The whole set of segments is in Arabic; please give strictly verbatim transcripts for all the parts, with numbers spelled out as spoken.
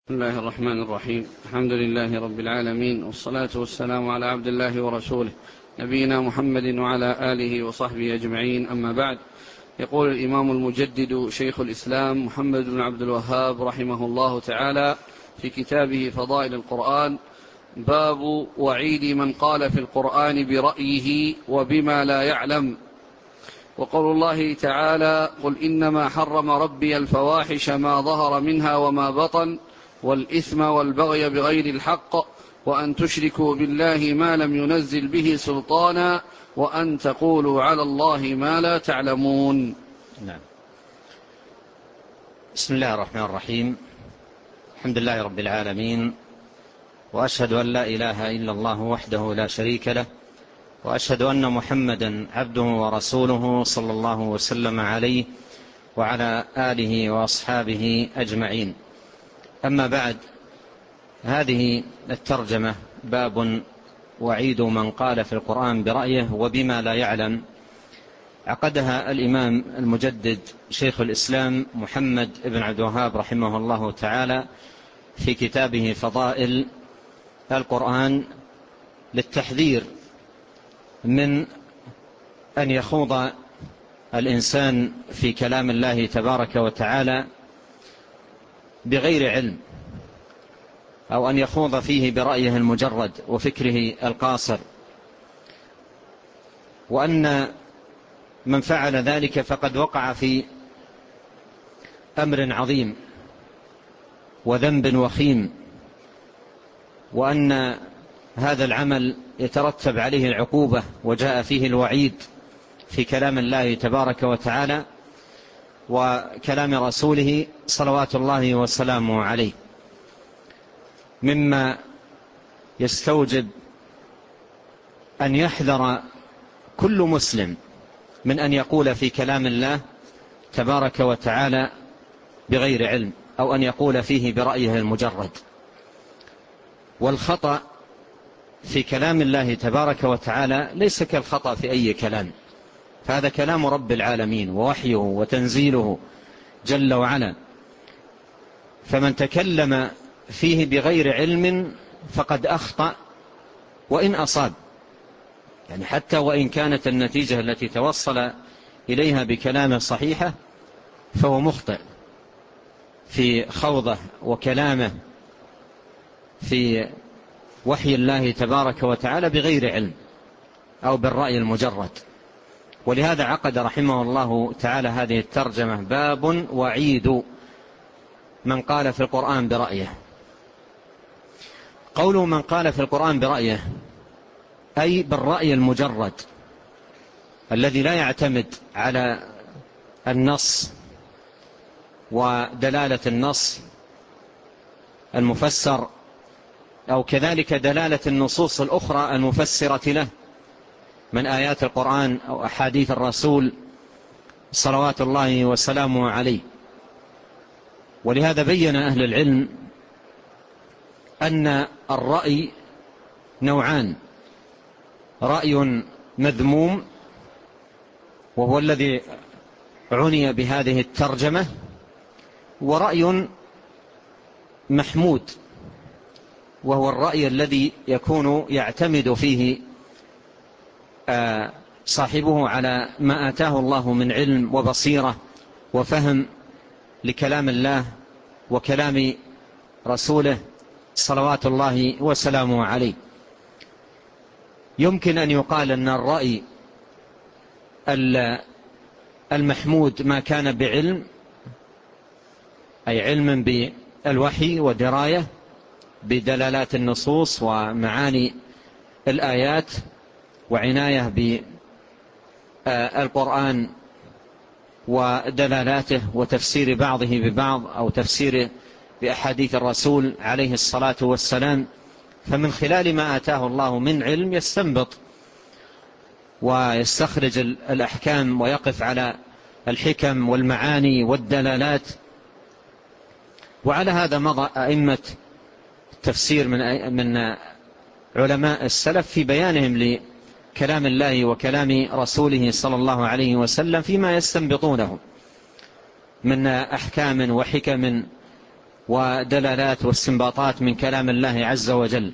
بسم الله الرحمن الرحيم. الحمد لله رب العالمين، والصلاة والسلام على عبد الله ورسوله نبينا محمد وعلى آله وصحبه أجمعين، أما بعد. يقول الإمام المجدد شيخ الإسلام محمد بن عبد الوهاب رحمه الله تعالى في كتابه فضائل القرآن: باب وعيد من قال في القرآن برأيه وبما لا يعلم. وقول الله تعالى: قل إنما حرم ربي الفواحش ما ظهر منها وما بطن والإثم والبغي بغير الحق وأن تشركوا بالله ما لم ينزل به سلطانا وأن تقولوا على الله ما لا تعلمون. نعم. بسم الله الرحمن الرحيم. الحمد لله رب العالمين، وأشهد أن لا إله إلا الله وحده لا شريك له، وأشهد أن محمدا عبده ورسوله صلى الله وسلم عليه وعلى آله وأصحابه أجمعين. أما بعد، هذه الترجمة باب وعيد من قال في القرآن برأيه وبما لا يعلم، عقدها الإمام المجدد شيخ الإسلام محمد بن عبد الوهاب رحمه الله تعالى في كتابه فضائل القرآن، للتحذير من أن يخوض الإنسان في كلام الله تبارك وتعالى بغير علم، أو أن يخوض فيه برأيه المجرد وفكره القاصر، وأن من فعل ذلك فقد وقع في أمر عظيم وذنب وخيم، وأن هذا العمل يترتب عليه العقوبة، وجاء فيه الوعيد في كلام الله تبارك وتعالى وكلام رسوله صلوات الله وسلامه عليه، مما يستوجب أن يحذر كل مسلم من أن يقول في كلام الله تبارك وتعالى بغير علم، أو أن يقول فيه برأيه المجرد. والخطأ في كلام الله تبارك وتعالى ليس كالخطأ في أي كلام، فهذا كلام رب العالمين ووحيه وتنزيله جل وعلا، فمن تكلم فيه بغير علم فقد أخطأ وإن أصاب، يعني حتى وإن كانت النتيجة التي توصل إليها بكلامه صحيحة، فهو مخطئ في خوضه وكلامه في وحي الله تبارك وتعالى بغير علم أو بالرأي المجرد. ولهذا عقد رحمه الله تعالى هذه الترجمة: باب وعيد من قال في القرآن برأيه. قوله من قال في القرآن برأيه أي بالرأي المجرد الذي لا يعتمد على النص ودلالة النص المفسر، أو كذلك دلالة النصوص الأخرى المفسرة له من آيات القرآن أو أحاديث الرسول صلوات الله وسلامه عليه. ولهذا بين أهل العلم أن الرأي نوعان: رأي مذموم وهو الذي عني بهذه الترجمة، ورأي محمود وهو الرأي الذي يكون يعتمد فيه صاحبه على ما آتاه الله من علم وبصيرة وفهم لكلام الله وكلام رسوله صلوات الله وسلامه عليه. يمكن أن يقال أن الرأي المحمود ما كان بعلم، أي علم بالوحي ودراية بدلالات النصوص ومعاني الآيات وعناية بالقرآن ودلالاته وتفسير بعضه ببعض، أو تفسير بأحاديث الرسول عليه الصلاة والسلام، فمن خلال ما آتاه الله من علم يستنبط ويستخرج الأحكام ويقف على الحكم والمعاني والدلالات. وعلى هذا مضى أئمة التفسير من من علماء السلف في بيانهم لكلام الله وكلام رسوله صلى الله عليه وسلم فيما يستنبطونه من أحكام وحكم ودلالات واستنباطات من كلام الله عز وجل.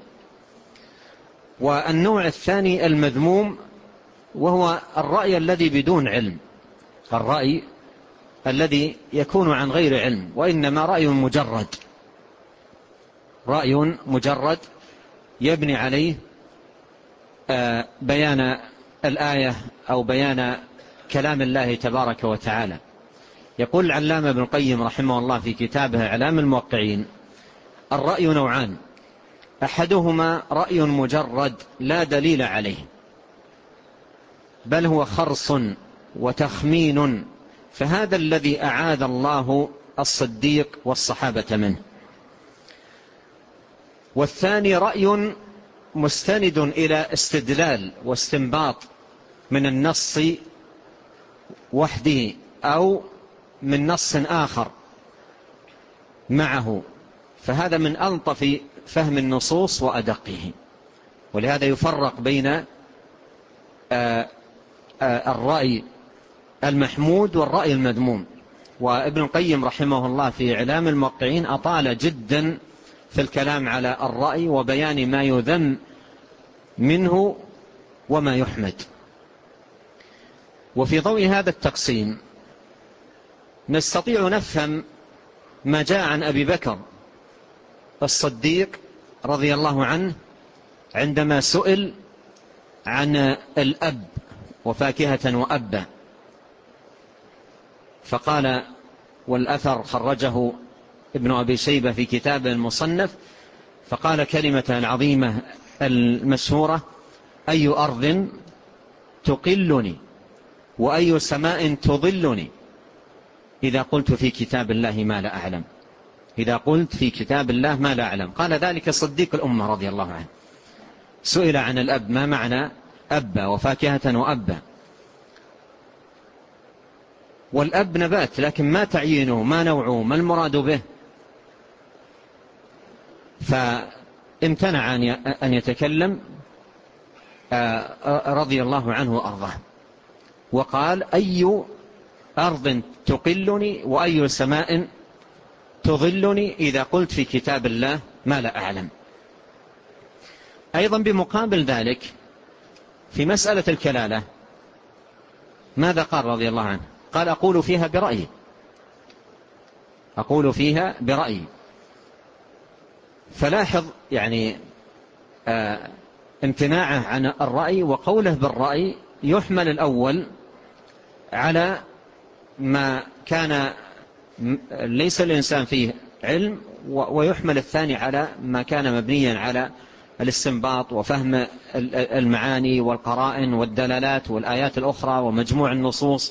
والنوع الثاني المذموم وهو الرأي الذي بدون علم، الرأي الذي يكون عن غير علم، وإنما رأي مجرد، رأي مجرد يبني عليه بيان الآية أو بيان كلام الله تبارك وتعالى. يقول العلامة ابن القيم رحمه الله في كتابه إعلام الموقعين: الرأي نوعان، أحدهما رأي مجرد لا دليل عليه، بل هو خرص وتخمين، فهذا الذي أعاذ الله الصديق والصحابة منه. والثاني رأي مستند إلى استدلال واستنباط من النص وحده أو من نص آخر معه، فهذا من ألطف فهم النصوص وأدقه. ولهذا يفرق بين الرأي المحمود والرأي المذموم. وابن القيم رحمه الله في إعلام الموقعين أطال جدا في الكلام على الرأي وبيان ما يذم منه وما يحمد. وفي ضوء هذا التقسيم نستطيع نفهم ما جاء عن أبي بكر الصديق رضي الله عنه عندما سئل عن الأب وفاكهة وأبا، فقال، والأثر خرجه ابن أبي شيبة في كتابه المصنف، فقال كلمة العظيمة المشهورة: أي أرض تقلني وأي سماء تظلني إذا قلت في كتاب الله ما لا أعلم، إذا قلت في كتاب الله ما لا أعلم. قال ذلك صديق الأمة رضي الله عنه، سئل عن الأب ما معنى أبا وفاكهة وأبا، والأب نبات لكن ما تعيينه، ما نوعه، ما المراد به، فامتنع أن يتكلم رضي الله عنه وأرضاه، وقال: أي أرض تقلني وأي سماء تظلني إذا قلت في كتاب الله ما لا أعلم. أيضا بمقابل ذلك في مسألة الكلالة ماذا قال رضي الله عنه؟ قال: أقول فيها برأيي، أقول فيها برأيي. فلاحظ يعني آه امتناعه عن الرأي وقوله بالرأي يحمل الأول على ما كان ليس الإنسان فيه علم، ويحمل الثاني على ما كان مبنيا على الاستنباط وفهم المعاني والقرائن والدلالات والآيات الأخرى ومجموع النصوص.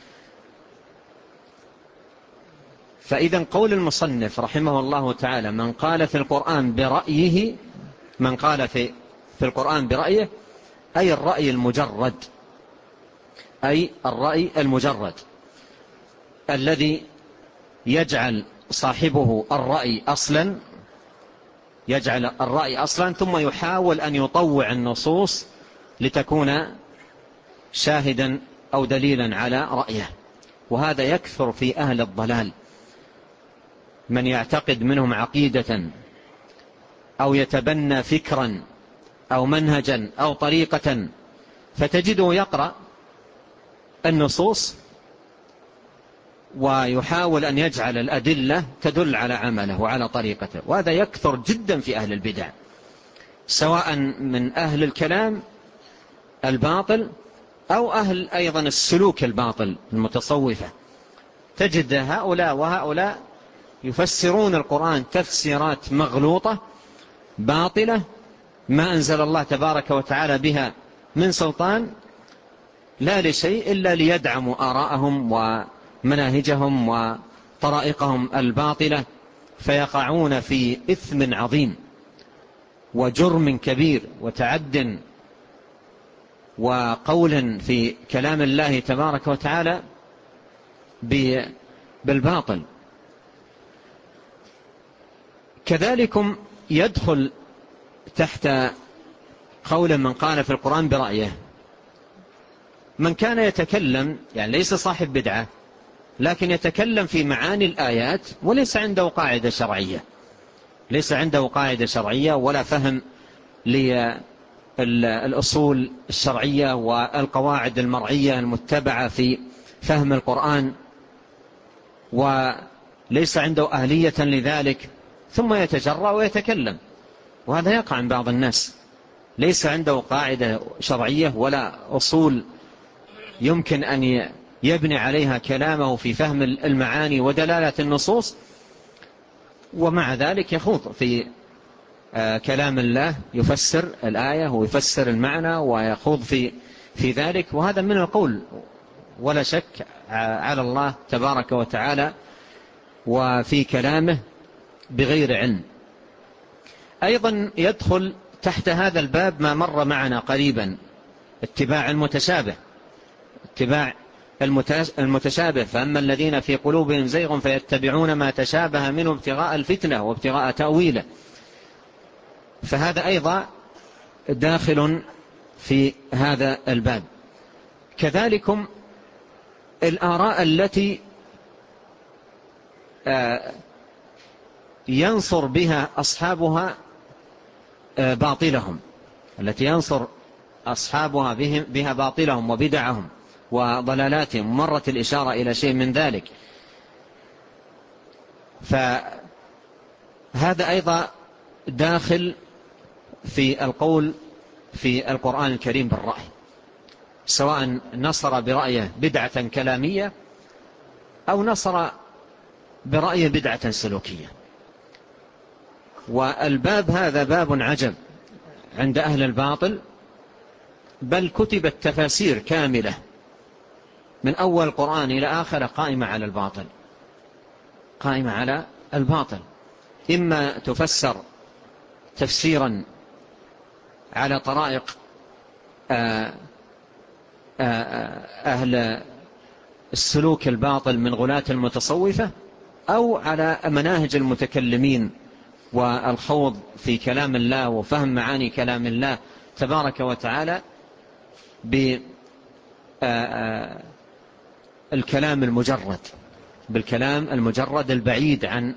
فإذا قول المصنف رحمه الله تعالى: من قال في القرآن برأيه، من قال في في القرآن برأيه، أي الرأي المجرد، أي الرأي المجرد الذي يجعل صاحبه الرأي أصلا، يجعل الرأي أصلا ثم يحاول أن يطوع النصوص لتكون شاهدا أو دليلا على رأيه. وهذا يكثر في أهل الضلال، من يعتقد منهم عقيدة أو يتبنى فكرا أو منهجا أو طريقة، فتجده يقرأ النصوص ويحاول أن يجعل الأدلة تدل على عمله وعلى طريقته. وهذا يكثر جدا في أهل البدع، سواء من أهل الكلام الباطل أو أهل أيضا السلوك الباطل المتصوفة. تجد هؤلاء وهؤلاء يفسرون القرآن تفسيرات مغلوطة باطلة ما أنزل الله تبارك وتعالى بها من سلطان، لا لشيء إلا ليدعموا آراءهم ومناهجهم وطرائقهم الباطلة، فيقعون في إثم عظيم وجرم كبير وتعد وقول في كلام الله تبارك وتعالى بالباطل. كذلكم يدخل تحت قول من قال في القرآن برأيه من كان يتكلم، يعني ليس صاحب بدعة لكن يتكلم في معاني الآيات وليس عنده قاعدة شرعية، ليس عنده قاعدة شرعية ولا فهم للأصول الشرعية والقواعد المرعية المتبعة في فهم القرآن، وليس عنده أهلية لذلك، ثم يتجرأ ويتكلم. وهذا يقع عن بعض الناس، ليس عنده قاعدة شرعية ولا أصول يمكن أن يبني عليها كلامه في فهم المعاني ودلالة النصوص، ومع ذلك يخوض في كلام الله، يفسر الآية ويفسر المعنى ويخوض في في ذلك. وهذا من القول ولا شك على الله تبارك وتعالى وفي كلامه بغير علم. أيضا يدخل تحت هذا الباب ما مر معنا قريبا، اتباع المتشابه، اتباع المتشابه. فأما الذين في قلوبهم زيغ فيتبعون ما تشابه منه ابتغاء الفتنة وابتغاء تأويله، فهذا أيضا داخل في هذا الباب. كذلكم الآراء التي ينصر بها أصحابها باطلهم، التي ينصر أصحابها بها باطلهم وبدعهم وضلالاتهم، مرت الإشارة إلى شيء من ذلك. فهذا أيضا داخل في القول في القرآن الكريم بالرأي، سواء نصر برأيه بدعة كلامية أو نصر برأيه بدعة سلوكية. والباب هذا باب عجب عند أهل الباطل، بل كتبت تفاسير كاملة من أول القرآن إلى آخره قائمة على الباطل، قائمة على الباطل. إما تفسر تفسيرا على طرائق أهل السلوك الباطل من غلاة المتصوفة، أو على مناهج المتكلمين والخوض في كلام الله وفهم معاني كلام الله تبارك وتعالى بالكلام المجرد، بالكلام المجرد البعيد عن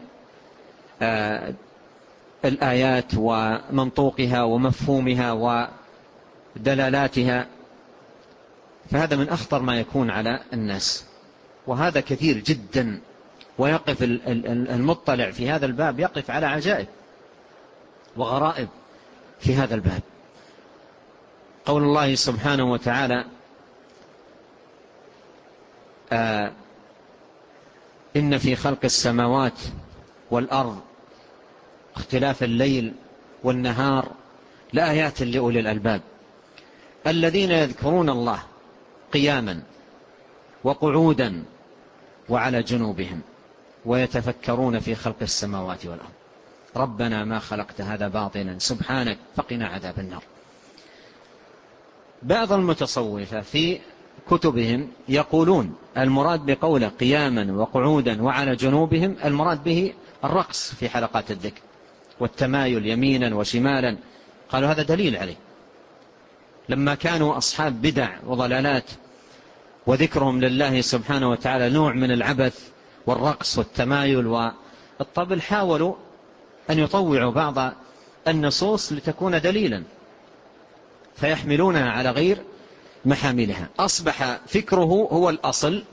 الآيات ومنطوقها ومفهومها ودلالاتها. فهذا من أخطر ما يكون على الناس، وهذا كثير جدا. ويقف المطلع في هذا الباب يقف على عجائب وغرائب في هذا الباب. قول الله سبحانه وتعالى: آه إن في خلق السماوات والأرض اختلاف الليل والنهار لآيات لأولي الألباب الذين يذكرون الله قياما وقعودا وعلى جنوبهم ويتفكرون في خلق السماوات والأرض ربنا ما خلقت هذا باطلا سبحانك فقنا عذاب النار. بعض المتصوفة في كتبهم يقولون المراد بقوله قياما وقعودا وعلى جنوبهم المراد به الرقص في حلقات الذكر والتمايل يمينا وشمالا. قالوا هذا دليل عليه، لما كانوا أصحاب بدع وضلالات وذكرهم لله سبحانه وتعالى نوع من العبث والرقص والتمايل والطبل، حاولوا أن يطوعوا بعض النصوص لتكون دليلا فيحملونها على غير محاملها. أصبح فكره هو الأصل،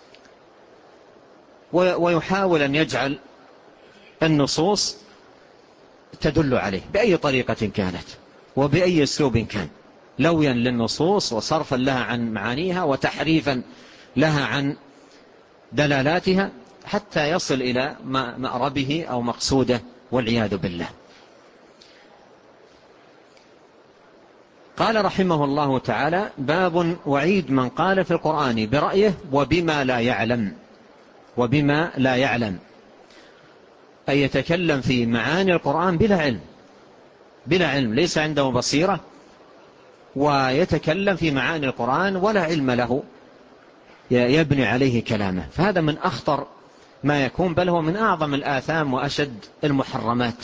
ويحاول أن يجعل النصوص تدل عليه بأي طريقة كانت وبأي أسلوب كان، لويا للنصوص وصرفا لها عن معانيها وتحريفا لها عن دلالاتها حتى يصل إلى مأربه أو مقصوده والعياذ بالله. قال رحمه الله تعالى: باب وعيد من قال في القرآن برأيه وبما لا يعلم. وبما لا يعلم أي يتكلم في معاني القرآن بلا علم، بلا علم، ليس عنده بصيرة، ويتكلم في معاني القرآن ولا علم له يبني عليه كلامه. فهذا من أخطر ما يكون، بل هو من أعظم الآثام وأشد المحرمات.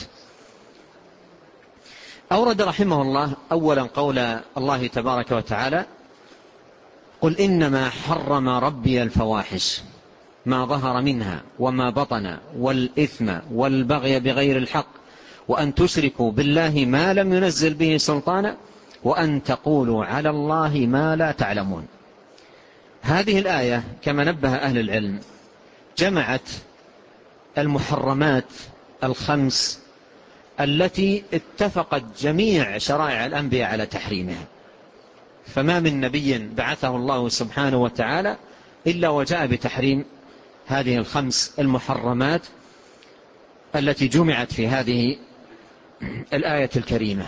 أورد رحمه الله أولا قول الله تبارك وتعالى: قل إنما حرم ربي الفواحش ما ظهر منها وما بطن والإثم والبغي بغير الحق وأن تشركوا بالله ما لم ينزل به سلطانا وأن تقولوا على الله ما لا تعلمون. هذه الآية كما نبه أهل العلم جمعت المحرمات الخمس التي اتفقت جميع شرائع الأنبياء على تحريمها، فما من نبي بعثه الله سبحانه وتعالى إلا وجاء بتحريم هذه الخمس المحرمات التي جمعت في هذه الآية الكريمة.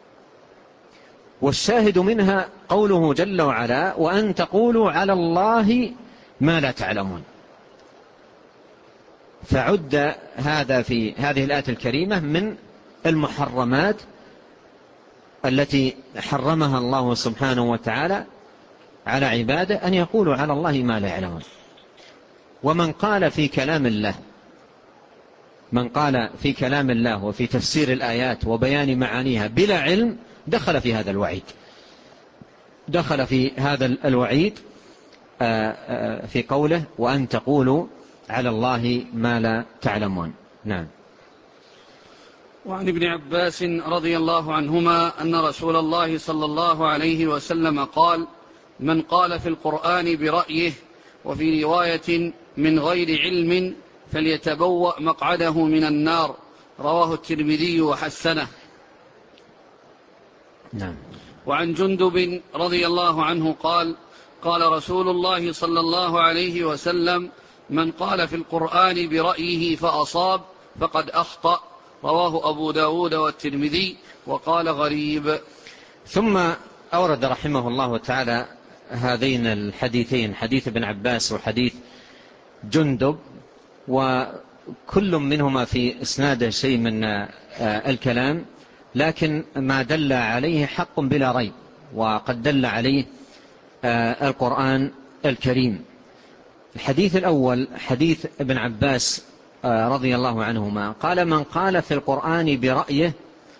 والشاهد منها قوله جل وعلا وأن تقولوا على الله ما لا تعلمون. فعد هذا في هذه الآية الكريمة من المحرمات التي حرمها الله سبحانه وتعالى على عباده أن يقولوا على الله ما لا يعلمون. ومن قال في كلام الله من قال في كلام الله وفي تفسير الآيات وبيان معانيها بلا علم دخل في هذا الوعيد دخل في هذا الوعيد في قوله وأن تقولوا على الله ما لا تعلمون. نعم. وعن ابن عباس رضي الله عنهما أن رسول الله صلى الله عليه وسلم قال من قال في القرآن برأيه وفي رواية من غير علم فليتبوأ مقعده من النار، رواه الترمذي وحسنه. نعم. وعن جندب رضي الله عنه قال قال رسول الله صلى الله عليه وسلم من قال في القرآن برأيه فأصاب فقد أخطأ، رواه أبو داود والترمذي وقال غريب. ثم أورد رحمه الله تعالى هذين الحديثين، حديث ابن عباس وحديث جندب، وكل منهما في إسناده شيء من الكلام، لكن ما دل عليه حق بلا ريب، وقد دل عليه القرآن الكريم. الحديث الأول حديث ابن عباس رضي الله عنهما قال من قال في القرآن برأيه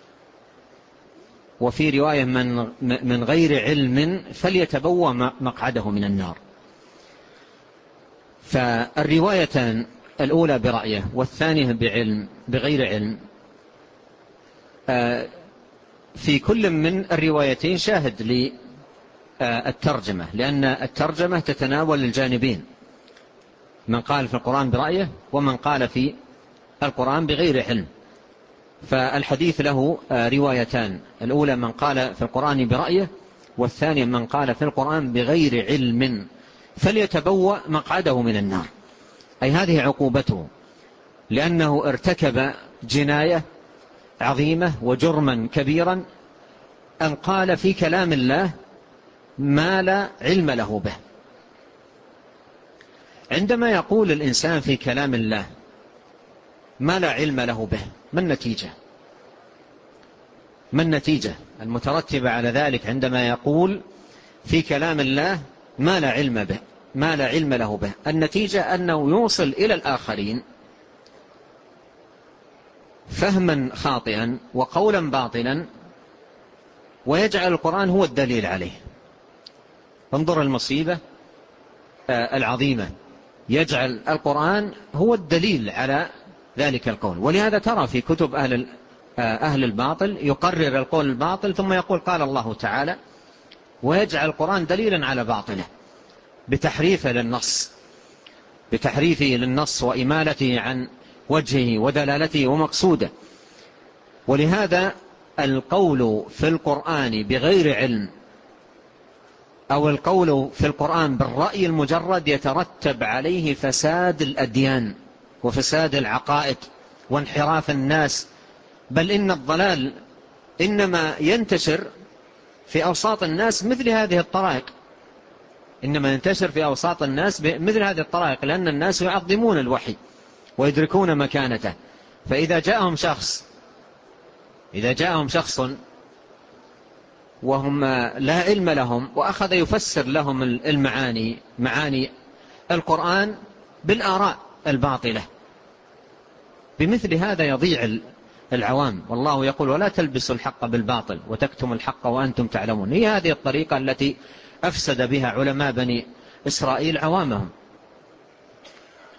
وفي رواية من, من غير علم فليتبوأ مقعده من النار. فالروايتان الأولى برأيه والثانية بعلم بغير علم في كل من الروايتين شاهد للترجمة، لأن الترجمة تتناول الجانبين، من قال في القرآن برأيه ومن قال في القرآن بغير علم. فالحديث له روايتان، الأولى من قال في القرآن برأيه، والثانية من قال في القرآن بغير علم فليتبوأ مقعده من النار، أي هذه عقوبته، لأنه ارتكب جناية عظيمة وجرما كبيرا أن قال في كلام الله ما لا علم له به. عندما يقول الإنسان في كلام الله ما لا علم له به، ما النتيجة؟ ما النتيجة المترتبة على ذلك عندما يقول في كلام الله ما لا علم به ما لا علم له به؟ النتيجة أنه يوصل إلى الآخرين فهما خاطئا وقولا باطلا، ويجعل القرآن هو الدليل عليه. انظر المصيبة العظيمة، يجعل القرآن هو الدليل على ذلك القول. ولهذا ترى في كتب أهل أهل الباطل يقرر القول الباطل ثم يقول قال الله تعالى، ويجعل القرآن دليلا على باطله بتحريفه للنص بتحريفه للنص وإمالته عن وجهه ودلالته ومقصوده. ولهذا القول في القرآن بغير علم أو القول في القرآن بالرأي المجرد يترتب عليه فساد الأديان وفساد العقائد وانحراف الناس، بل إن الضلال إنما ينتشر في أوساط الناس مثل هذه الطرائق إنما ينتشر في أوساط الناس مثل هذه الطرائق لأن الناس يعظمون الوحي ويدركون مكانته. فإذا جاءهم شخص إذا جاءهم شخص وهم لا علم لهم وأخذ يفسر لهم المعاني معاني القرآن بالآراء الباطلة، بمثل هذا يضيع العوام. والله يقول ولا تلبسوا الحق بالباطل وتكتم الحق وأنتم تعلمون. هي هذه الطريقة التي أفسد بها علماء بني إسرائيل عوامهم.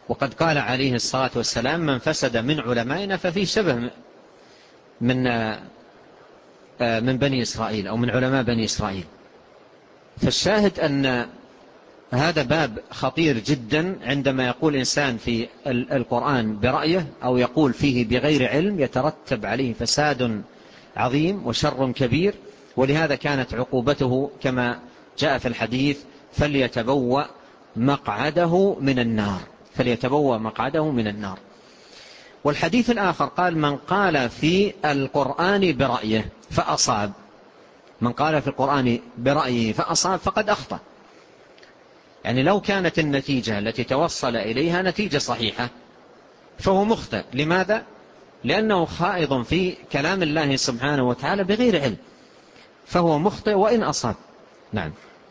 وقد قال عليه الصلاة والسلام: من فسد من علمائنا ففي شبه من من بني إسرائيل أو من علماء بني إسرائيل. فالشاهد أن هذا باب خطير جدا، عندما يقول إنسان في القرآن برأيه أو يقول فيه بغير علم يترتب عليه فساد عظيم وشر كبير. ولهذا كانت عقوبته كما جاء في الحديث: فليتبوأ مقعده من النار، فليتبوأ مقعده من النار. والحديث الآخر قال: من قال في القرآن برأيه فأصاب، من قال في القرآن برأيه فأصاب فقد أخطأ. يعني لو كانت النتيجة التي توصل إليها نتيجة صحيحة فهو مخطئ. لماذا؟ لأنه خائض في كلام الله سبحانه وتعالى بغير علم، فهو مخطئ وإن أصاب. نعم.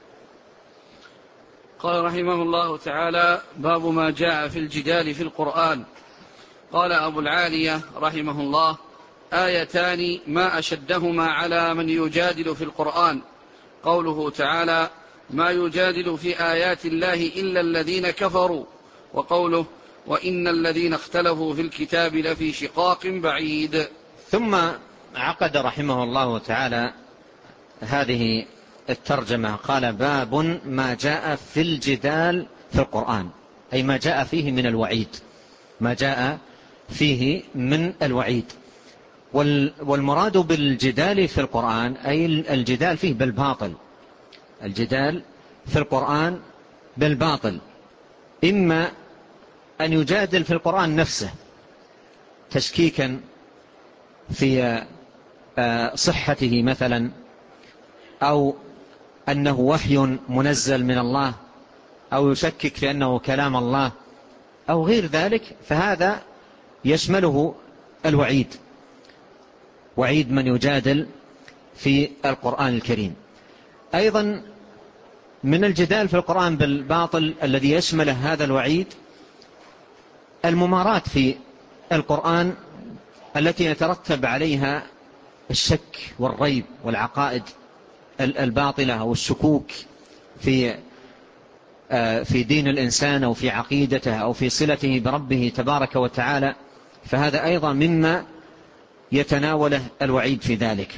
قال رحمه الله تعالى: باب ما جاء في الجدال في القرآن. قال أبو العالية رحمه الله: آيتان ما أشدهما على من يجادل في القرآن، قوله تعالى: ما يجادل في آيات الله إلا الذين كفروا، وقوله: وإن الذين اختلفوا في الكتاب لفي شقاق بعيد. ثم عقد رحمه الله تعالى هذه الترجمة، قال: باب ما جاء في الجدال في القرآن، أي ما جاء فيه من الوعيد، ما جاء فيه من الوعيد. والمراد بالجدال في القرآن أي الجدال فيه بالباطل، الجدال في القرآن بالباطل، إما أن يجادل في القرآن نفسه تشكيكا في صحته مثلا، أو أنه وحي منزل من الله، أو يشكك في أنه كلام الله أو غير ذلك، فهذا يشمله الوعيد، وعيد من يجادل في القرآن الكريم. أيضا من الجدال في القرآن بالباطل الذي يشمله هذا الوعيد الممارات في القرآن التي يترتب عليها الشك والريب والعقائد الباطلة أو الشكوك في في دين الإنسان أو في عقيدته أو في صلته بربه تبارك وتعالى، فهذا أيضا مما يتناوله الوعيد في ذلك.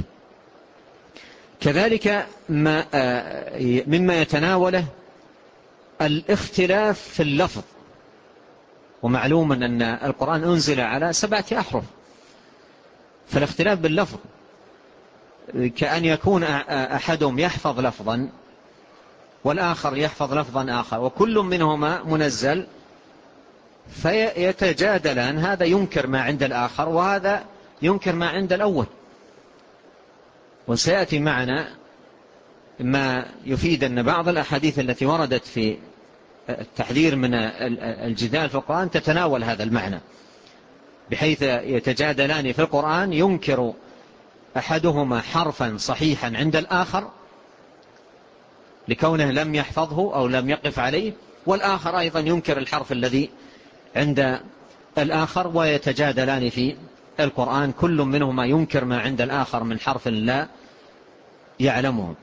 كذلك ما مما يتناوله الاختلاف في اللفظ، ومعلوم أن القرآن أنزل على سبعة أحرف، فالاختلاف باللفظ كأن يكون أحدهم يحفظ لفظا والآخر يحفظ لفظا آخر، وكل منهما منزل، فيتجادلان، هذا ينكر ما عند الآخر وهذا ينكر ما عند الأول. وسيأتي معنا ما يفيد أن بعض الأحاديث التي وردت في التحذير من الجدال في القرآن تتناول هذا المعنى، بحيث يتجادلان في القرآن ينكر أحدهما حرفا صحيحا عند الآخر لكونه لم يحفظه أو لم يقف عليه، والآخر أيضا ينكر الحرف الذي عند الآخر، ويتجادلان في القرآن كل منهما ينكر ما عند الآخر من حرف لا يعلمه.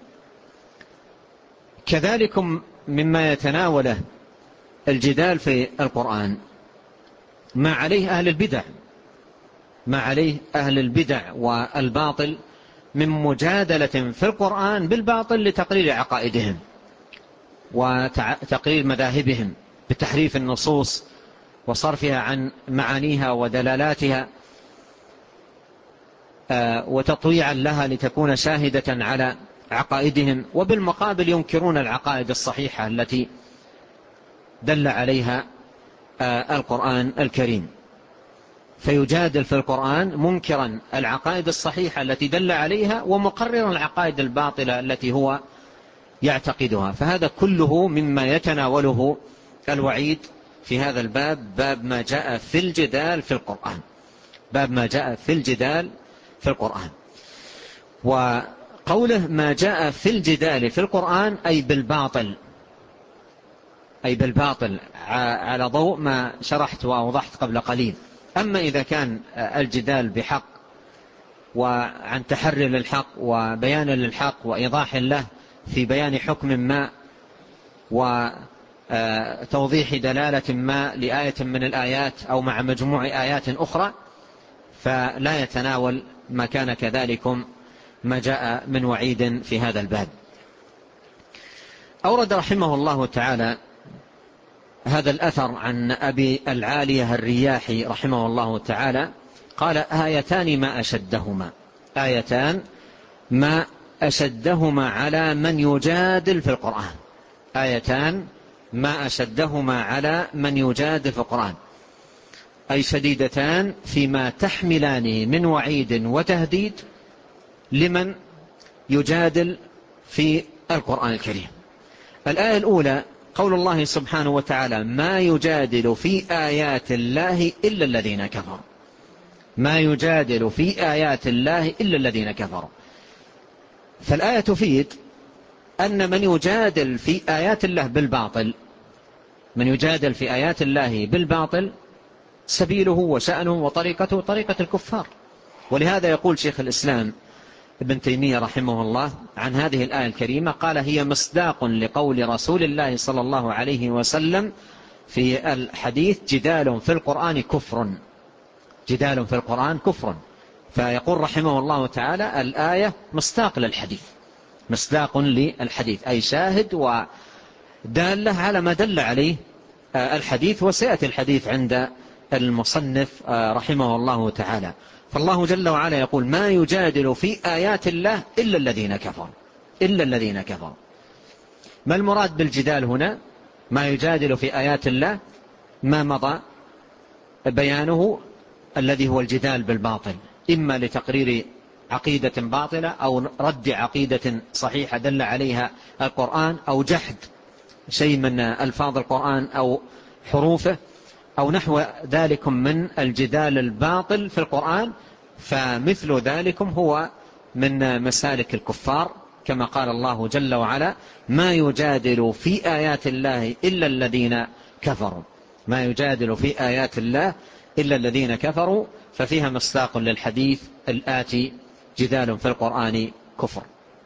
كذلك مما يتناوله الجدال في القرآن ما عليه أهل البدع، ما عليه أهل البدع والباطل من مجادلة في القرآن بالباطل لتقليل عقائدهم وتقليل مذاهبهم بتحريف النصوص وصرفها عن معانيها ودلالاتها وتطويعا لها لتكون شاهدة على عقائدهم، وبالمقابل ينكرون العقائد الصحيحة التي دل عليها القرآن الكريم، فيجادل في القرآن منكرا العقائد الصحيحة التي دل عليها ومقررا العقائد الباطلة التي هو يعتقدها. فهذا كله مما يتناوله الوعيد في هذا الباب، باب ما جاء في الجدال في القرآن، باب ما جاء في الجدال في القرآن. وقوله ما جاء في الجدال في القرآن أي بالباطل، أي بالباطل على ضوء ما شرحت وأوضحت قبل قليل. أما إذا كان الجدال بحق وعن تحري للحق وبيان للحق وإيضاح له في بيان حكم ما توضيح دلالة ما لآية من الآيات أو مع مجموع آيات أخرى، فلا يتناول ما كان كذلكم ما جاء من وعيد في هذا الباب. أورد رحمه الله تعالى هذا الأثر عن أبي العالية الرياحي رحمه الله تعالى قال: آيتان ما أشدهما، آيتان ما أشدهما على من يجادل في القرآن، آيتان ما أشدهما على من يجادل في القرآن، أي شديدتان فيما تحملانه من وعيد وتهديد لمن يجادل في القرآن الكريم. الآية الأولى قول الله سبحانه وتعالى: ما يجادل في آيات الله إلا الذين كفروا، ما يجادل في آيات الله إلا الذين كفروا. فالآية تفيد أن من يجادل في آيات الله بالباطل، من يجادل في آيات الله بالباطل سبيله وشأنه وطريقته طريقة الكفار. ولهذا يقول شيخ الإسلام ابن تيمية رحمه الله عن هذه الآية الكريمة، قال: هي مصداق لقول رسول الله صلى الله عليه وسلم في الحديث: جدال في القرآن كفر، جدال في القرآن كفر. فيقول رحمه الله تعالى: الآية مصداق للحديث، مصداق للحديث أي شاهد ودالة على ما دل عليه الحديث، وسيأتي الحديث عند المصنف رحمه الله تعالى. فالله جل وعلا يقول: ما يجادل في آيات الله إلا الذين كفروا، إلا الذين كفروا. ما المراد بالجدال هنا؟ ما يجادل في آيات الله ما مضى بيانه الذي هو الجدال بالباطل، إما لتقرير عقيدة باطلة أو رد عقيدة صحيحة دل عليها القرآن، أو جحد شيء من ألفاظ القرآن أو حروفه، أو نحو ذلك من الجدال الباطل في القرآن. فمثل ذلك هو من مسالك الكفار، كما قال الله جل وعلا: ما يجادل في آيات الله إلا الذين كفروا، ما يجادل في آيات الله إلا الذين كفروا. ففيها مصداق للحديث الآتي: جدال في القرآن كفر.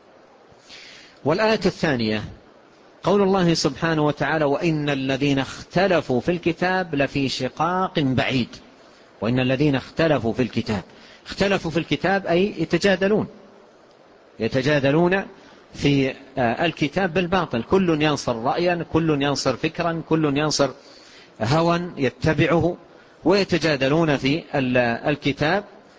والآية الثانية قول الله سبحانه وتعالى: وإن الذين اختلفوا في الكتاب لفي شقاق بعيد. وإن الذين اختلفوا في الكتاب، اختلفوا في الكتاب أي يتجادلون، يتجادلون في الكتاب بالباطل، كل ينصر رأيا، كل ينصر فكرا، كل ينصر هوى يتبعه، ويتجادلون في الكتاب.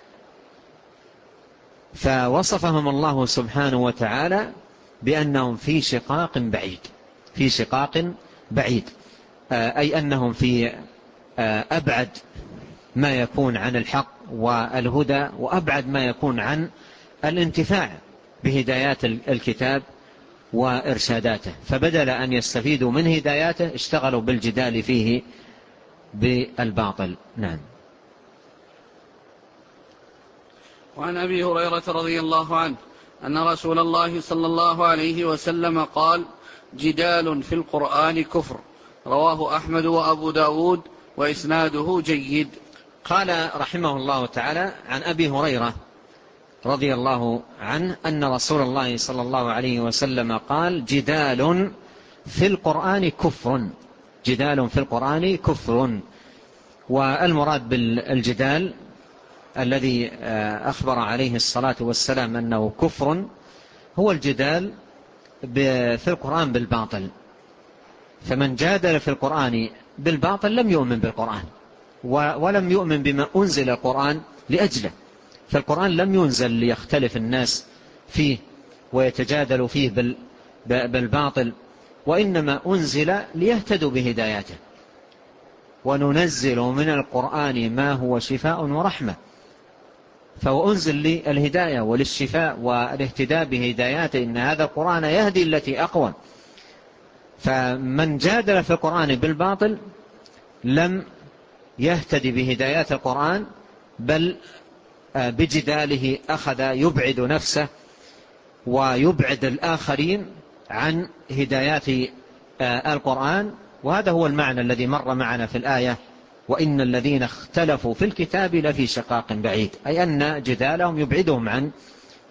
فوصفهم الله سبحانه وتعالى بأنهم في شقاق بعيد، في شقاق بعيد، أي أنهم في أبعد ما يكون عن الحق والهدى، وأبعد ما يكون عن الانتفاع بهدايات الكتاب وإرشاداته. فبدل أن يستفيدوا من هداياته اشتغلوا بالجدال فيه بالباطل. نعم. وعن أبي هريرة رضي الله عنه أن رسول الله صلى الله عليه وسلم قال: جدال في القرآن كفر. رواه أحمد وأبو داود وإسناده جيد. قال رحمه الله تعالى عن أبي هريرة رضي الله عنه أن رسول الله صلى الله عليه وسلم قال: جدال في القرآن كفر، جدال في القرآن كفر. والمراد بالجدال الذي أخبر عليه الصلاة والسلام أنه كفر هو الجدال في القرآن بالباطل. فمن جادل في القرآن بالباطل لم يؤمن بالقرآن، ولم يؤمن بما أنزل القرآن لأجله. فالقرآن لم ينزل ليختلف الناس فيه ويتجادلوا فيه بالباطل، وإنما أنزل ليهتدوا بهداياته. وننزل من القرآن ما هو شفاء ورحمة، فهو أنزل للهداية وللشفاء والاهتداء بهداياته. إن هذا القرآن يهدي التي أقوم. فمن جادل في القرآن بالباطل لم يهتدي بهدايات القرآن، بل بجداله أخذ يبعد نفسه ويبعد الآخرين عن هدايات القرآن. وهذا هو المعنى الذي مر معنا في الآية: وإن الذين اختلفوا في الكتاب لفي شقاق بعيد، أي أن جدالهم يبعدهم عن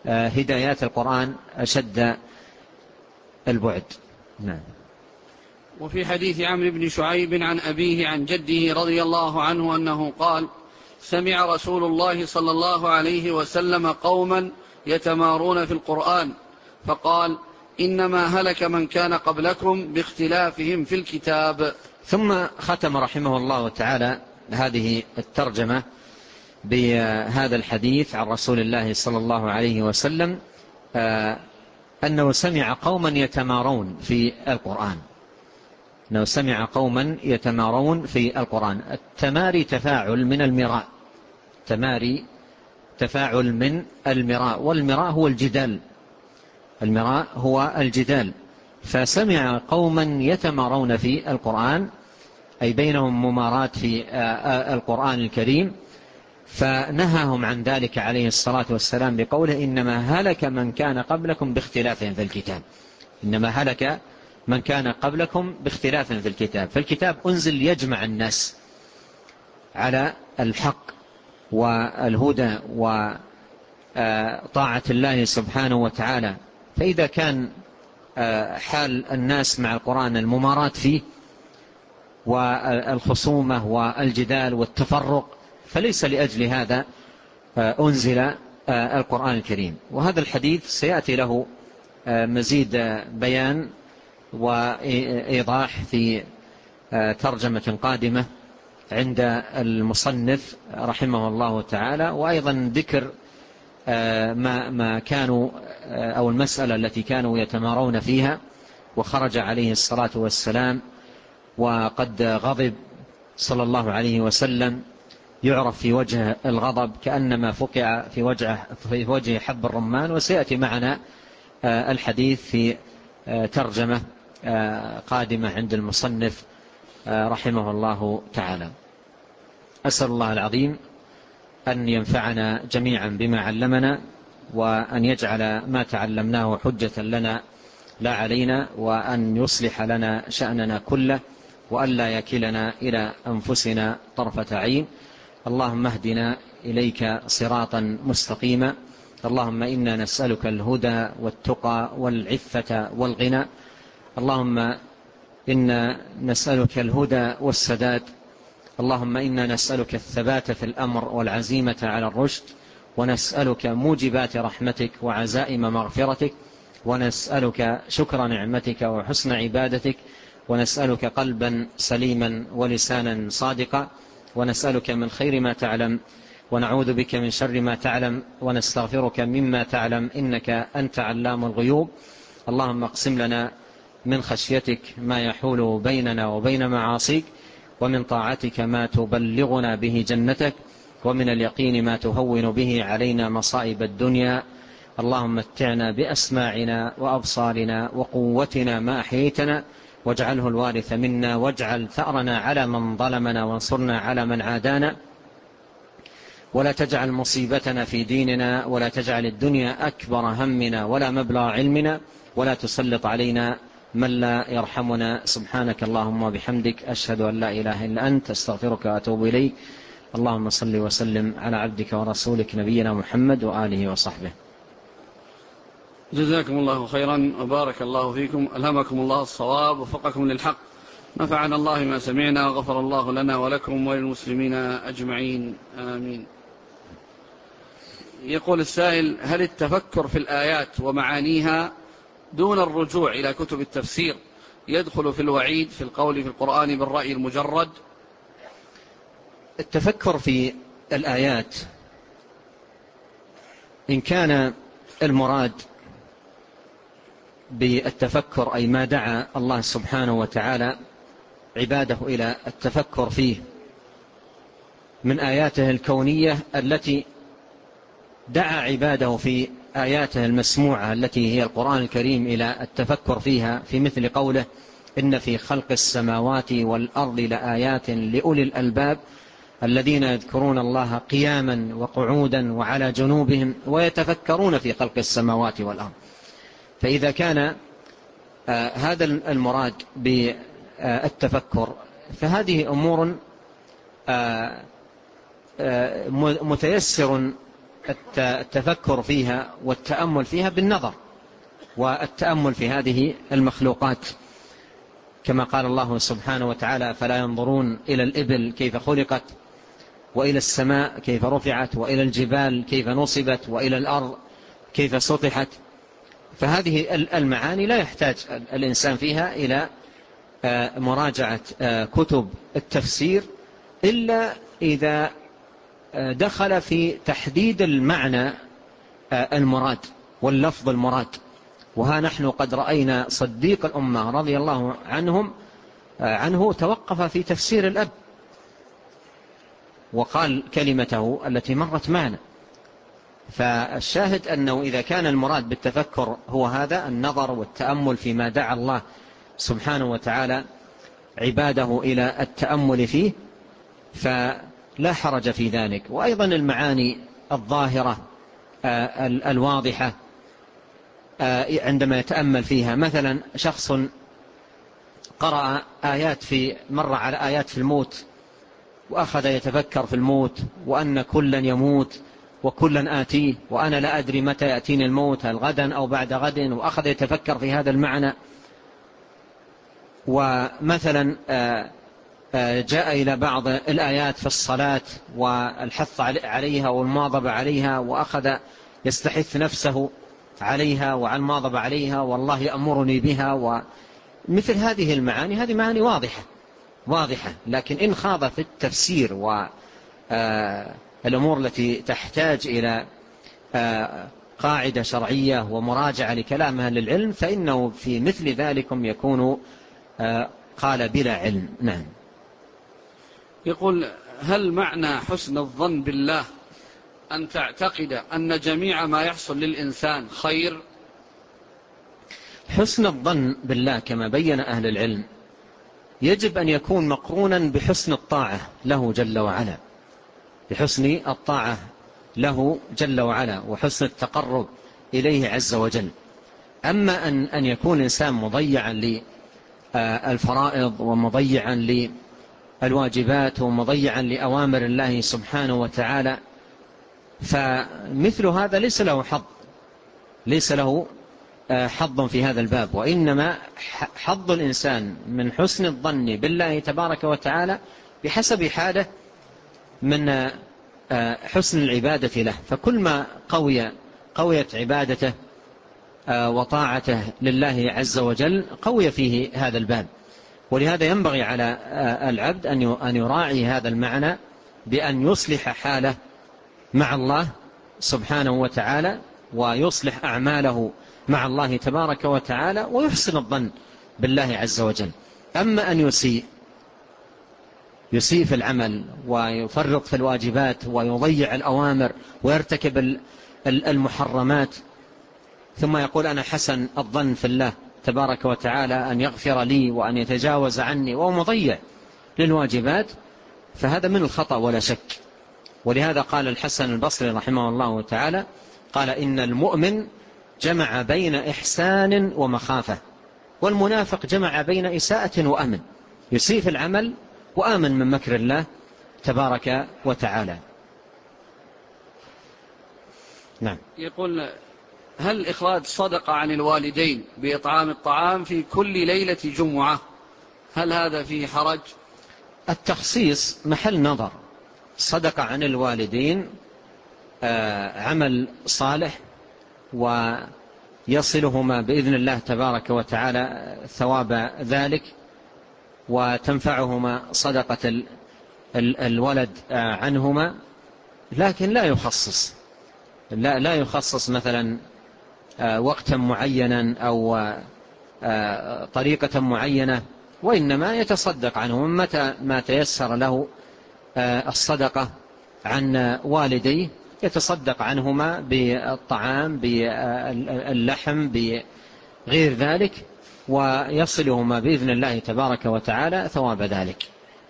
هدايات القرآن أشد البعد. نعم. وفي حديث عمرو بن شعيب عن أبيه عن جده رضي الله عنه أنه قال: سمع رسول الله صلى الله عليه وسلم قوما يتمارون في القرآن فقال: إنما هلك من كان قبلكم باختلافهم في الكتاب. ثم ختم رحمه الله تعالى هذه الترجمة بهذا الحديث عن رسول الله صلى الله عليه وسلم أنه سمع قوما يتمارون في القرآن أنه سمع قوما يتمارون في القرآن. التماري تفاعل من المراء، تماري تفاعل من المراء، والمراء هو الجدال، المراء هو الجدال. فسمع قوما يتمارون في القرآن أي بينهم ممارات في القرآن الكريم، فنهاهم عن ذلك عليه الصلاة والسلام بقوله: إنما هلك من كان قبلكم باختلافهم في الكتاب. إنما هلك من كان قبلكم باختلاف في الكتاب. فالكتاب أنزل يجمع الناس على الحق والهدى وطاعة الله سبحانه وتعالى. فإذا كان حال الناس مع القرآن الممارات فيه والخصومة والجدال والتفرق، فليس لأجل هذا أنزل القرآن الكريم. وهذا الحديث سيأتي له مزيد بيان وإيضاح في ترجمة قادمة عند المصنف رحمه الله تعالى، وأيضا ذكر ما ما كانوا أو المسألة التي كانوا يتمارون فيها، وخرج عليه الصلاة والسلام وقد غضب صلى الله عليه وسلم، يعرف في وجه الغضب كأنما فقع في وجهه في وجه حب الرمان. وسيأتي معنا الحديث في ترجمة قادمة عند المصنف رحمه الله تعالى. أسأل الله العظيم أن ينفعنا جميعا بما علمنا، وأن يجعل ما تعلمناه حجة لنا لا علينا، وأن يصلح لنا شأننا كله، وأن لا يكلنا إلى أنفسنا طرفة عين. اللهم اهدنا إليك صراطا مستقيما. اللهم إنا نسألك الهدى والتقى والعفة والغنى. اللهم إنا نسألك الهدى والسداد. اللهم إنا نسألك الثبات في الأمر والعزيمة على الرشد، ونسألك موجبات رحمتك وعزائم مغفرتك، ونسألك شكر نعمتك وحسن عبادتك، ونسألك قلبا سليما ولسانا صادقا، ونسألك من خير ما تعلم، ونعوذ بك من شر ما تعلم، ونستغفرك مما تعلم، إنك أنت علام الغيوب. اللهم اقسم لنا من خشيتك ما يحول بيننا وبين معاصيك، ومن طاعتك ما تبلغنا به جنتك، ومن اليقين ما تهون به علينا مصائب الدنيا. اللهم متعنا بأسماعنا وأبصارنا وقوتنا ما أحييتنا، واجعله الوارث منا، واجعل ثأرنا على من ظلمنا، وانصرنا على من عادانا، ولا تجعل مصيبتنا في ديننا، ولا تجعل الدنيا أكبر همنا ولا مبلغ علمنا، ولا تسلط علينا من لا يرحمنا. سبحانك اللهم وبحمدك، أشهد أن لا إله إلا أنت، أستغفرك وأتوب إليك. اللهم صل وسلم على عبدك ورسولك نبينا محمد وآله وصحبه. جزاكم الله خيرا وبارك الله فيكم، ألهمكم الله الصواب ووفقكم للحق، نفعنا الله ما سمعنا، وغفر الله لنا ولكم وللمسلمين أجمعين، آمين. يقول السائل: هل التفكر في الآيات ومعانيها دون الرجوع إلى كتب التفسير يدخل في الوعيد في القول في القرآن بالرأي المجرد؟ التفكر في الآيات إن كان المراد بالتفكر أي ما دعا الله سبحانه وتعالى عباده إلى التفكر فيه من آياته الكونية التي دعا عباده في آياته المسموعة التي هي القرآن الكريم إلى التفكر فيها، في مثل قوله: إن في خلق السماوات والأرض لآيات لأولي الألباب الذين يذكرون الله قياما وقعودا وعلى جنوبهم ويتفكرون في خلق السماوات والأرض. فإذا كان آه هذا المراد بالتفكر فهذه أمور آه آه متيسر التفكر فيها والتأمل فيها بالنظر والتأمل في هذه المخلوقات كما قال الله سبحانه وتعالى: فلا ينظرون إلى الإبل كيف خلقت، وإلى السماء كيف رفعت، وإلى الجبال كيف نصبت، وإلى الأرض كيف سطحت. فهذه المعاني لا يحتاج الإنسان فيها إلى مراجعة كتب التفسير إلا إذا دخل في تحديد المعنى المراد واللفظ المراد. وها نحن قد رأينا صديق الأمة رضي الله عنهم عنه توقف في تفسير الأب وقال كلمته التي مرت معنا. فالشاهد أنه إذا كان المراد بالتفكر هو هذا النظر والتأمل فيما دعا الله سبحانه وتعالى عباده إلى التأمل فيه فلا حرج في ذلك. وأيضا المعاني الظاهرة الواضحة عندما يتأمل فيها، مثلا شخص قرأ آيات في مر على آيات في الموت وأخذ يتفكر في الموت، وأن كلا يموت وكلا آتيه، وأنا لا أدري متى يأتيني الموت، هل غدا أو بعد غد، وأخذ يتفكر في هذا المعنى. ومثلا جاء إلى بعض الآيات في الصلاة والحث عليها والمواظبة عليها، وأخذ يستحث نفسه عليها وعن المواظبة عليها، والله يأمرني بها. ومثل هذه المعاني، هذه معاني واضحة واضحة لكن إن خاض في التفسير والأمور التي تحتاج إلى قاعدة شرعية ومراجعة لكلام أهل العلم فإنه في مثل ذلكم يكون قال بلا علم. نعم. يقول: هل معنى حسن الظن بالله أن تعتقد أن جميع ما يحصل للإنسان خير؟ حسن الظن بالله كما بين أهل العلم يجب أن يكون مقرونا بحسن الطاعة له جل وعلا، بحسن الطاعة له جل وعلا وحسن التقرب إليه عز وجل. أما أن أن يكون إنسان مضيعا للفرائض ومضيعا للواجبات ومضيعا لأوامر الله سبحانه وتعالى، فمثل هذا ليس له حظ ليس له حظ في هذا الباب. وإنما حظ الإنسان من حسن الظن بالله تبارك وتعالى بحسب حاله من حسن العبادة له. فكل ما قوي قويت عبادته وطاعته لله عز وجل قوي فيه هذا الباب. ولهذا ينبغي على العبد أن يراعي هذا المعنى بأن يصلح حاله مع الله سبحانه وتعالى ويصلح أعماله مع الله تبارك وتعالى ويحسن الظن بالله عز وجل. أما أن يسيء يسيء في العمل ويفرط في الواجبات ويضيع الأوامر ويرتكب المحرمات ثم يقول أنا حسن الظن في الله تبارك وتعالى أن يغفر لي وأن يتجاوز عني وهو مضيع للواجبات، فهذا من الخطأ ولا شك. ولهذا قال الحسن البصري رحمه الله تعالى قال: إن المؤمن جمع بين إحسان ومخافة، والمنافق جمع بين إساءة وأمن، يسيء في العمل وآمن من مكر الله تبارك وتعالى. نعم. يقول: هل إخراج صدقة عن الوالدين بإطعام الطعام في كل ليلة جمعة هل هذا فيه حرج؟ التخصيص محل نظر. صدقة عن الوالدين عمل صالح ويصلهما بإذن الله تبارك وتعالى ثواب ذلك، وتنفعهما صدقة الولد عنهما، لكن لا يخصص لا لا يخصص مثلا وقتا معينا أو طريقة معينة، وإنما يتصدق عنهم متى ما تيسر له الصدقة عن والديه، يتصدق عنهما بالطعام باللحم بغير ذلك، ويصلهما بإذن الله تبارك وتعالى ثواب ذلك.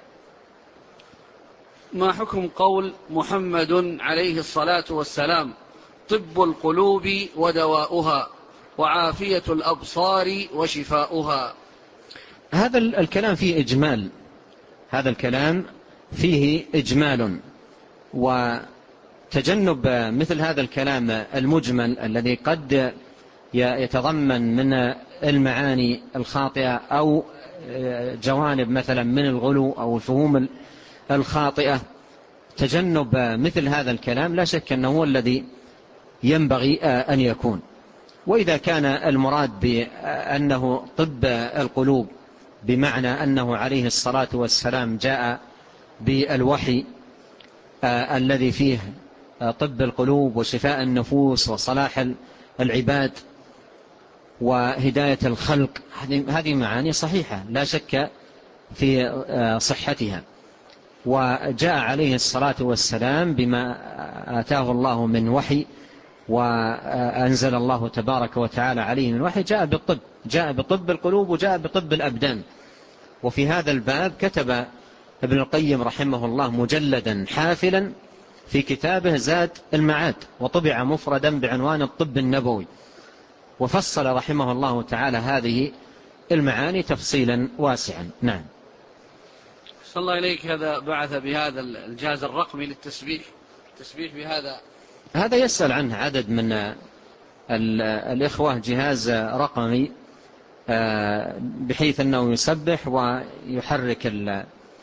ما حكم قول محمد عليه الصلاة والسلام: طب القلوب ودواؤها وعافية الأبصار وشفاؤها؟ هذا الكلام فيه إجمال هذا الكلام فيه إجمال وتجنب مثل هذا الكلام المجمل الذي قد يتضمن من المعاني الخاطئة أو جوانب مثلا من الغلو أو الفهوم الخاطئة، تجنب مثل هذا الكلام لا شك أنه هو الذي ينبغي أن يكون. وإذا كان المراد بأنه طب القلوب بمعنى أنه عليه الصلاة والسلام جاء بالوحي الذي فيه طب القلوب وشفاء النفوس وصلاح العباد وهداية الخلق، هذه معاني صحيحة لا شك في صحتها. وجاء عليه الصلاة والسلام بما آتاه الله من وحي وأنزل الله تبارك وتعالى عليه من وحي، جاء بالطب، جاء بطب القلوب وجاء بطب الأبدان. وفي هذا الباب كتب ابن القيم رحمه الله مجلدا حافلا في كتابه زاد المعاد، وطبع مفردا بعنوان الطب النبوي، وفصل رحمه الله تعالى هذه المعاني تفصيلا واسعا. نعم. صلى الله إليك، هذا بعث بهذا الجهاز الرقمي للتسبيح، التسبيح بهذا هذا يسأل عنه عدد من الإخوة، جهاز رقمي بحيث أنه يسبح ويحرك ال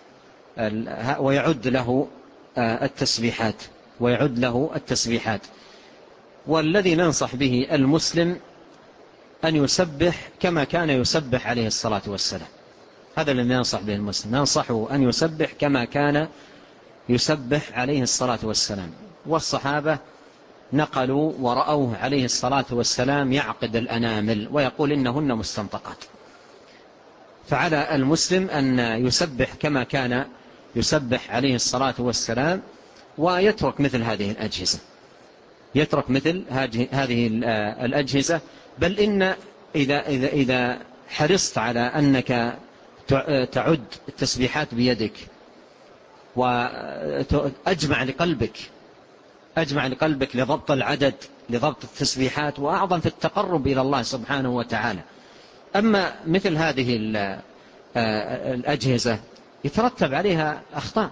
ويعد له التسبيحات ويعد له التسبيحات. والذي ننصح به المسلم أن يسبح كما كان يسبح عليه الصلاة والسلام، هذا الذي ننصح به المسلم، ننصحه أن يسبح كما كان يسبح عليه الصلاة والسلام. والصحابة نقلوا ورأوه عليه الصلاة والسلام يعقد الأنامل ويقول إنهن مستنطقات. فعلى المسلم أن يسبح كما كان يسبح عليه الصلاة والسلام، ويترك مثل هذه الأجهزة، يترك مثل هذه الأجهزة. بل إن إذا, إذا, إذا حرصت على أنك تعد التسبيحات بيدك وأجمع لقلبك أجمع لقلبك لضبط العدد، لضبط التسبيحات، وأعظم في التقرب إلى الله سبحانه وتعالى. أما مثل هذه الأجهزة يترتب عليها أخطاء،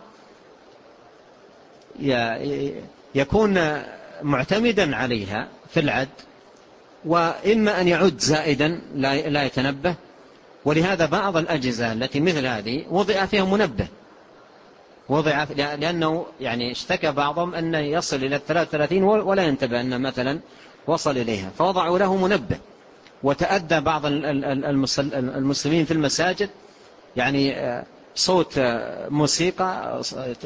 يكون معتمدا عليها في العد، وإما أن يعد زائدا لا يتنبه. ولهذا بعض الأجهزة التي مثل هذه وضع فيها منبه، وضع لأنه يعني اشتكى بعضهم أن يصل إلى الثلاث وثلاثين ولا ينتبه أن مثلا وصل إليها، فوضعوا له منبه. وتأدى بعض المسلمين في المساجد يعني صوت موسيقى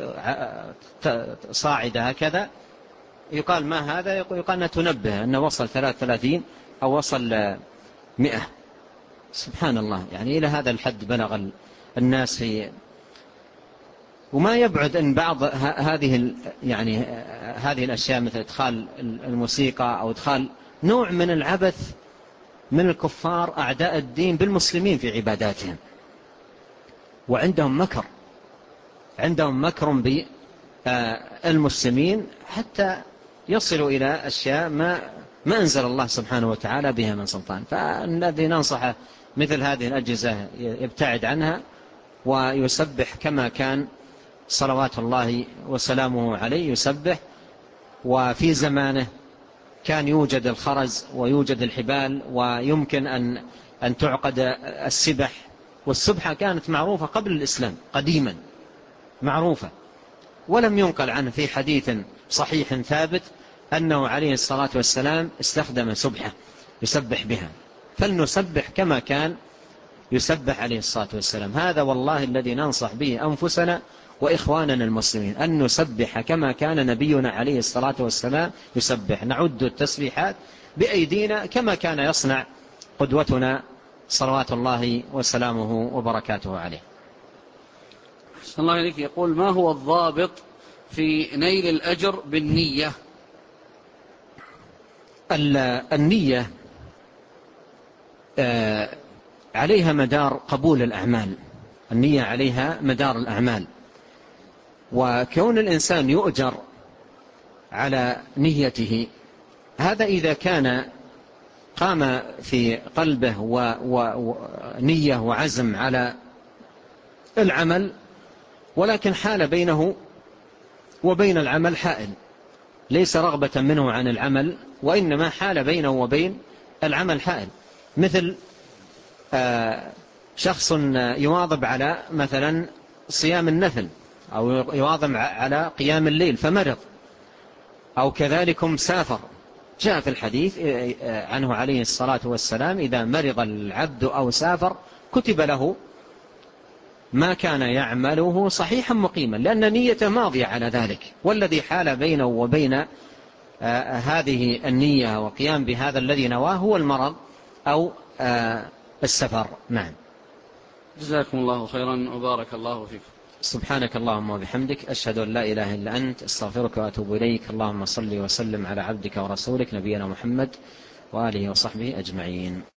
صاعدة هكذا، يقال ما هذا، يقال أنه تنبه أنه وصل ثلاث وثلاثين أو وصل مئة. سبحان الله، يعني إلى هذا الحد بلغ الناس في. وما يبعد أن بعض هذه يعني هذه الأشياء مثل إدخال الموسيقى أو إدخال نوع من العبث من الكفار أعداء الدين بالمسلمين في عباداتهم، وعندهم مكر، عندهم مكر بالمسلمين حتى يصلوا إلى أشياء ما ما أنزل الله سبحانه وتعالى بها من سلطان. فالذي ننصحه مثل هذه الأجهزة يبتعد عنها ويسبح كما كان صلوات الله وسلامه عليه يسبح. وفي زمانه كان يوجد الخرز ويوجد الحبال، ويمكن أن أن تعقد السبح، والسبحة كانت معروفة قبل الإسلام قديما معروفة، ولم ينقل عنه في حديث صحيح ثابت أنه عليه الصلاة والسلام استخدم سبحة يسبح بها. فلنسبح كما كان يسبح عليه الصلاة والسلام. هذا والله الذي ننصح به أنفسنا وإخواننا المسلمين، أن نسبح كما كان نبينا عليه الصلاة والسلام يسبح، نعد التسبيحات بأيدينا كما كان يصنع قدوتنا صلوات الله وسلامه وبركاته عليه. صلى الله عليك، يقول: ما هو الضابط في نيل الأجر بالنية؟ النية عليها مدار قبول الأعمال، النية عليها مدار الأعمال. وكون الإنسان يؤجر على نيته هذا إذا كان قام في قلبه ونية وعزم على العمل، ولكن حال بينه وبين العمل حائل، ليس رغبة منه عن العمل، وإنما حال بينه وبين العمل حائل، مثل شخص يواظب على مثلا صيام النفل أو يواظب على قيام الليل فمرض، أو كذلك سافر. جاء في الحديث عنه عليه الصلاة والسلام: إذا مرض العبد أو سافر كتب له ما كان يعمله صحيحا مقيما، لأن نيته ماضية على ذلك، والذي حال بينه وبين هذه النية وقيام بهذا الذي نواه هو المرض أو السفر. نعم. جزاكم الله خيرا وبارك الله فيكم. سبحانك اللهم وبحمدك، أشهد أن لا إله إلا أنت، أستغفرك وأتوب إليك. اللهم صل وسلم على عبدك ورسولك نبينا محمد وآله وصحبه أجمعين.